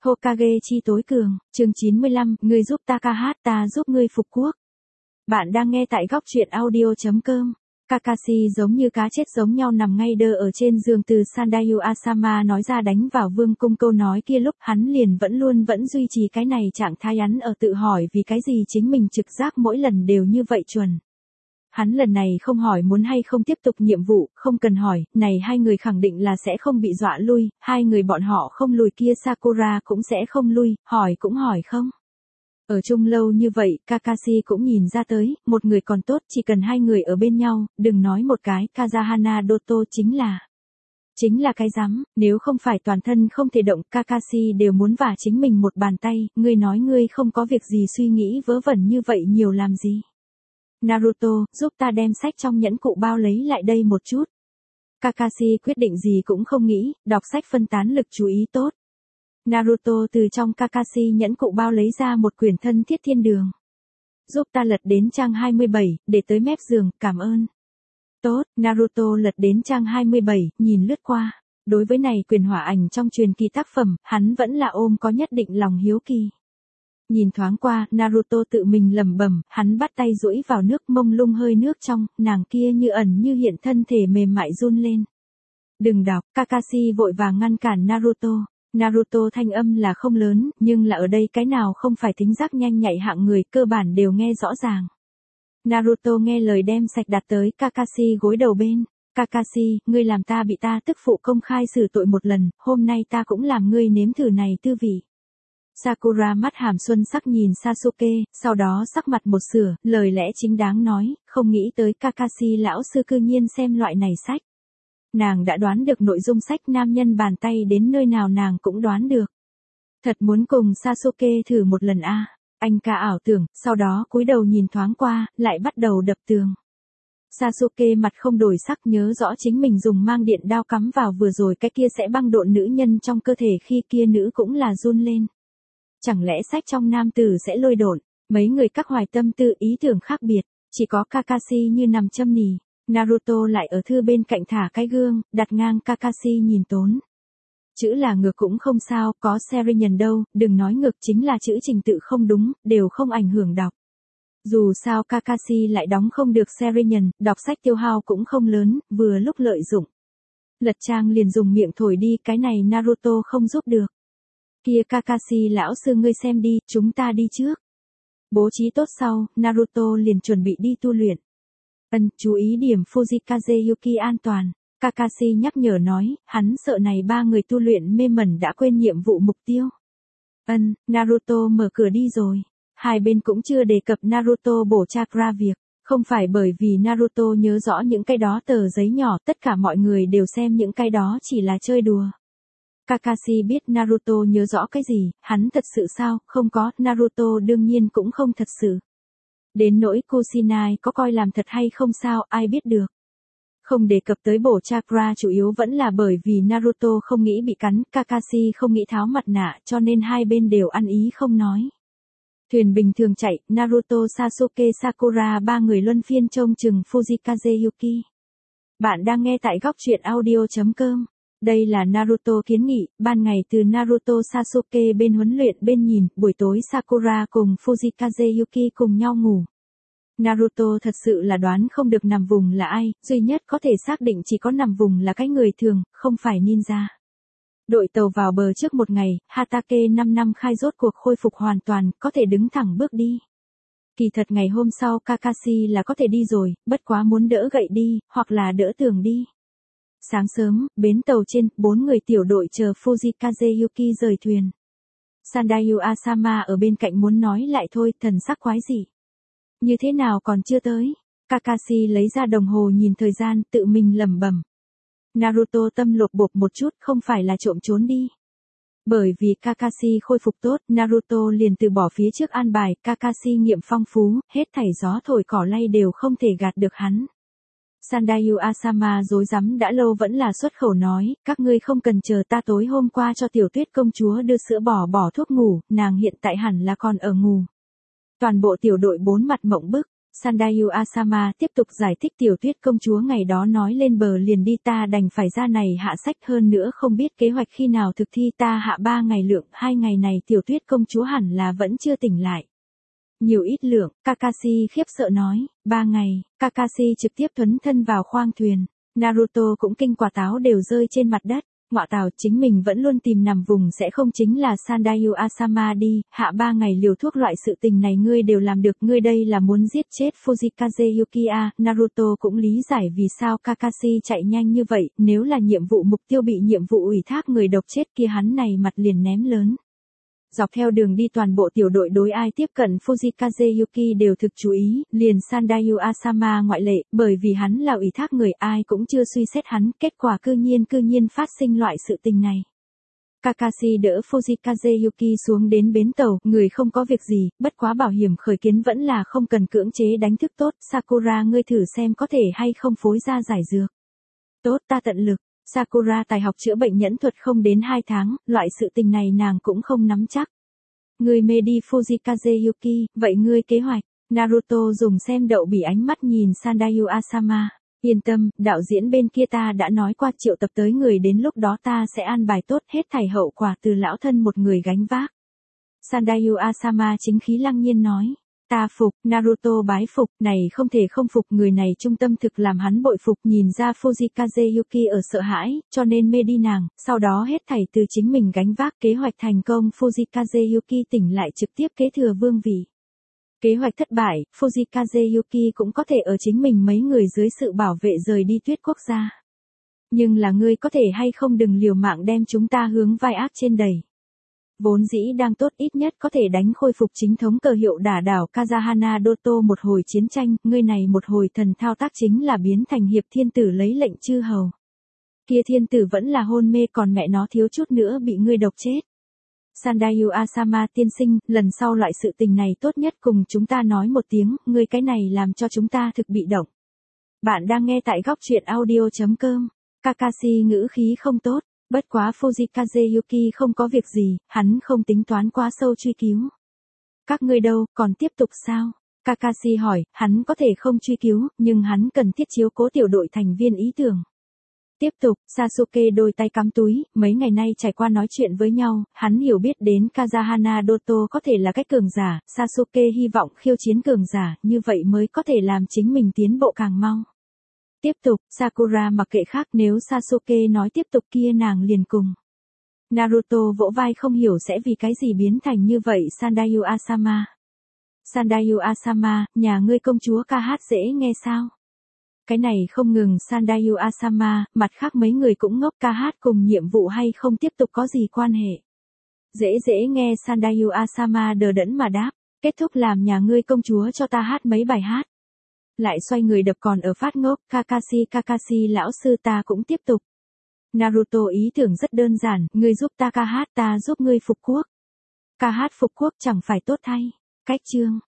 Hokage chi tối cường, chương 95, ngươi giúp ta ca hát, ta giúp ngươi phục quốc. Bạn đang nghe tại góc truyện audio.com. Kakashi giống như cá chết giống nhau nằm ngay đơ ở trên giường từ Sandayu Asama nói ra đánh vào vương cung câu nói kia lúc hắn liền vẫn duy trì cái này trạng thái hắn ở tự hỏi vì cái gì chính mình trực giác mỗi lần đều như vậy chuẩn. Hắn lần này không hỏi muốn hay không tiếp tục nhiệm vụ, không cần hỏi, này hai người khẳng định là sẽ không bị dọa lui, hai người bọn họ không lùi kia Sakura cũng sẽ không lui, hỏi cũng hỏi không. Ở chung lâu như vậy, Kakashi cũng nhìn ra tới, một người còn tốt, chỉ cần hai người ở bên nhau, đừng nói một cái, Kazahana Doto chính là cái rắm, nếu không phải toàn thân không thể động, Kakashi đều muốn vả chính mình một bàn tay, ngươi nói ngươi không có việc gì suy nghĩ vớ vẩn như vậy nhiều làm gì. Naruto, giúp ta đem sách trong nhẫn cụ bao lấy lại đây một chút. Kakashi quyết định gì cũng không nghĩ, đọc sách phân tán lực chú ý tốt. Naruto từ trong Kakashi nhẫn cụ bao lấy ra một quyển thân thiết thiên đường. Giúp ta lật đến trang 27, để tới mép giường, cảm ơn. Tốt, Naruto lật đến trang 27, nhìn lướt qua. Đối với này quyền hỏa ảnh trong truyền kỳ tác phẩm, hắn vẫn là ôm có nhất định lòng hiếu kỳ. Nhìn thoáng qua, Naruto tự mình lẩm bẩm, hắn bắt tay duỗi vào nước mông lung hơi nước trong, nàng kia như ẩn như hiện thân thể mềm mại run lên. Đừng đọc, Kakashi vội vàng ngăn cản Naruto. Naruto thanh âm là không lớn, nhưng là ở đây cái nào không phải thính giác nhanh nhạy hạng người, cơ bản đều nghe rõ ràng. Naruto nghe lời đem sạch đặt tới Kakashi gối đầu bên. Kakashi, ngươi làm ta bị ta tức phụ công khai xử tội một lần, hôm nay ta cũng làm ngươi nếm thử này tư vị. Sakura mắt hàm xuân sắc nhìn Sasuke, sau đó sắc mặt một sửa, lời lẽ chính đáng nói, không nghĩ tới Kakashi lão sư cư nhiên xem loại này sách. Nàng đã đoán được nội dung sách, nam nhân bàn tay đến nơi nào nàng cũng đoán được. Thật muốn cùng Sasuke thử một lần a. Anh ca ảo tưởng, sau đó cúi đầu nhìn thoáng qua, lại bắt đầu đập tường. Sasuke mặt không đổi sắc nhớ rõ chính mình dùng mang điện đao cắm vào vừa rồi cái kia sẽ băng độn nữ nhân trong cơ thể khi kia nữ cũng là run lên. Chẳng lẽ sách trong nam tử sẽ lôi độn, mấy người các hoài tâm tư ý tưởng khác biệt, chỉ có Kakashi như nằm châm nỉ. Naruto lại ở thư bên cạnh thả cái gương, đặt ngang Kakashi nhìn tốn. Chữ là ngược cũng không sao, có Serinhân đâu, đừng nói ngược chính là chữ trình tự không đúng, đều không ảnh hưởng đọc. Dù sao Kakashi lại đóng không được Serinhân, đọc sách tiêu hao cũng không lớn, vừa lúc lợi dụng. Lật trang liền dùng miệng thổi đi, cái này Naruto không giúp được. Kia Kakashi lão sư ngươi xem đi, chúng ta đi trước. Bố trí tốt sau, Naruto liền chuẩn bị đi tu luyện. Chú ý điểm Fujikaze Yuki an toàn. Kakashi nhắc nhở nói, hắn sợ này ba người tu luyện mê mẩn đã quên nhiệm vụ mục tiêu. Naruto mở cửa đi rồi. Hai bên cũng chưa đề cập Naruto bổ chakra việc. Không phải bởi vì Naruto nhớ rõ những cái đó tờ giấy nhỏ, tất cả mọi người đều xem những cái đó chỉ là chơi đùa. Kakashi biết Naruto nhớ rõ cái gì, hắn thật sự sao, không có, Naruto đương nhiên cũng không thật sự. Đến nỗi Kusinai có coi làm thật hay không sao, ai biết được. Không đề cập tới bổ chakra chủ yếu vẫn là bởi vì Naruto không nghĩ bị cắn, Kakashi không nghĩ tháo mặt nạ cho nên hai bên đều ăn ý không nói. Thuyền bình thường chạy, Naruto Sasuke Sakura ba người luân phiên trông chừng Fujikaze Yuki. Bạn đang nghe tại góc truyện audio.com. Đây là Naruto kiến nghị, ban ngày từ Naruto Sasuke bên huấn luyện bên nhìn, buổi tối Sakura cùng Fujikaze Yuki cùng nhau ngủ. Naruto thật sự là đoán không được nằm vùng là ai, duy nhất có thể xác định chỉ có nằm vùng là cái người thường, không phải ninja. Đội tàu vào bờ trước một ngày, Hatake 5 năm khai rốt cuộc khôi phục hoàn toàn, có thể đứng thẳng bước đi. Kỳ thật ngày hôm sau Kakashi là có thể đi rồi, bất quá muốn đỡ gậy đi, hoặc là đỡ tường đi. Sáng sớm, bến tàu trên, 4 người tiểu đội chờ Fujikaze Yuki rời thuyền. Sandayu Asama ở bên cạnh muốn nói lại thôi, thần sắc quái dị. Như thế nào còn chưa tới? Kakashi lấy ra đồng hồ nhìn thời gian, tự mình lẩm bẩm. Naruto tâm lột bột một chút, không phải là trộm trốn đi. Bởi vì Kakashi khôi phục tốt, Naruto liền từ bỏ phía trước an bài, Kakashi nghiệm phong phú, hết thảy gió thổi cỏ lay đều không thể gạt được hắn. Sandayu Asama dối rắm đã lâu vẫn là xuất khẩu nói, các ngươi không cần chờ ta tối hôm qua cho tiểu tuyết công chúa đưa sữa bỏ thuốc ngủ, nàng hiện tại hẳn là còn ở ngủ. Toàn bộ tiểu đội bốn mặt mộng bức, Sandayu Asama tiếp tục giải thích tiểu tuyết công chúa ngày đó nói lên bờ liền đi ta đành phải ra này hạ sách hơn nữa không biết kế hoạch khi nào thực thi ta hạ 3 ngày lượng 2 ngày này tiểu tuyết công chúa hẳn là vẫn chưa tỉnh lại. Nhiều ít lượng, Kakashi khiếp sợ nói, 3 ngày, Kakashi trực tiếp thuấn thân vào khoang thuyền, Naruto cũng kinh quả táo đều rơi trên mặt đất. Ngọa tào chính mình vẫn luôn tìm nằm vùng sẽ không chính là Sandayu Asama đi, hạ 3 ngày liều thuốc loại sự tình này ngươi đều làm được, ngươi đây là muốn giết chết Fujikaze Yuki. Naruto cũng lý giải vì sao Kakashi chạy nhanh như vậy, nếu là nhiệm vụ mục tiêu bị nhiệm vụ ủy thác người độc chết kia hắn này mặt liền ném lớn. Dọc theo đường đi toàn bộ tiểu đội đối ai tiếp cận Fujikaze Yuki đều thực chú ý, liền Sandayu Asama ngoại lệ, bởi vì hắn là ủy thác người ai cũng chưa suy xét hắn, kết quả cư nhiên phát sinh loại sự tình này. Kakashi đỡ Fujikaze Yuki xuống đến bến tàu, người không có việc gì, bất quá bảo hiểm khởi kiến vẫn là không cần cưỡng chế đánh thức tốt, Sakura ngươi thử xem có thể hay không phối ra giải dược. Tốt ta tận lực. Sakura tài học chữa bệnh nhẫn thuật không đến 2 tháng, loại sự tình này nàng cũng không nắm chắc. Ngươi mê đi Fujikaze Yuki, vậy ngươi kế hoạch. Naruto dùng xem đậu bỉ ánh mắt nhìn Sandayu Asama. Yên tâm, đạo diễn bên kia ta đã nói qua triệu tập tới người đến lúc đó ta sẽ an bài tốt hết thảy hậu quả từ lão thân một người gánh vác. Sandayu Asama chính khí lăng nhiên nói. Ta phục, Naruto bái phục, này không thể không phục người này trung tâm thực làm hắn bội phục nhìn ra Fujikaze Yuki ở sợ hãi, cho nên mê đi nàng, sau đó hết thảy từ chính mình gánh vác kế hoạch thành công Fujikaze Yuki tỉnh lại trực tiếp kế thừa vương vị. Kế hoạch thất bại, Fujikaze Yuki cũng có thể ở chính mình mấy người dưới sự bảo vệ rời đi tuyết quốc gia. Nhưng là ngươi có thể hay không đừng liều mạng đem chúng ta hướng vai ác trên đẩy. Vốn dĩ đang tốt ít nhất có thể đánh khôi phục chính thống cờ hiệu đả đảo Kazahana Doto một hồi chiến tranh, ngươi này một hồi thần thao tác chính là biến thành hiệp thiên tử lấy lệnh chư hầu. Kia thiên tử vẫn là hôn mê còn mẹ nó thiếu chút nữa bị ngươi độc chết. Sandayu Asama tiên sinh, lần sau loại sự tình này tốt nhất cùng chúng ta nói một tiếng, ngươi cái này làm cho chúng ta thực bị động. Bạn đang nghe tại góc truyện audio.com, Kakashi ngữ khí không tốt. Bất quá Fujikaze Yuki không có việc gì, hắn không tính toán quá sâu truy cứu. Các ngươi đâu, còn tiếp tục sao? Kakashi hỏi, hắn có thể không truy cứu, nhưng hắn cần thiết chiếu cố tiểu đội thành viên ý tưởng. Tiếp tục, Sasuke đôi tay cắm túi, mấy ngày nay trải qua nói chuyện với nhau, hắn hiểu biết đến Kazahana Doto có thể là cách cường giả, Sasuke hy vọng khiêu chiến cường giả, như vậy mới có thể làm chính mình tiến bộ càng mau. Tiếp tục, Sakura mặc kệ khác nếu Sasuke nói tiếp tục kia nàng liền cùng. Naruto vỗ vai không hiểu sẽ vì cái gì biến thành như vậy Sandayu Asama. Sandayu Asama, nhà ngươi công chúa ca hát dễ nghe sao? Cái này không ngừng Sandayu Asama, mặt khác mấy người cũng ngốc ca hát cùng nhiệm vụ hay không tiếp tục có gì quan hệ. Dễ nghe Sandayu Asama đờ đẫn mà đáp, kết thúc làm nhà ngươi công chúa cho ta hát mấy bài hát. Lại xoay người đập còn ở phát ngốc, Kakashi lão sư ta cũng tiếp tục. Naruto ý tưởng rất đơn giản, ngươi giúp ta ca hát ta giúp ngươi phục quốc. Ca hát phục quốc chẳng phải tốt thay. Cách chương.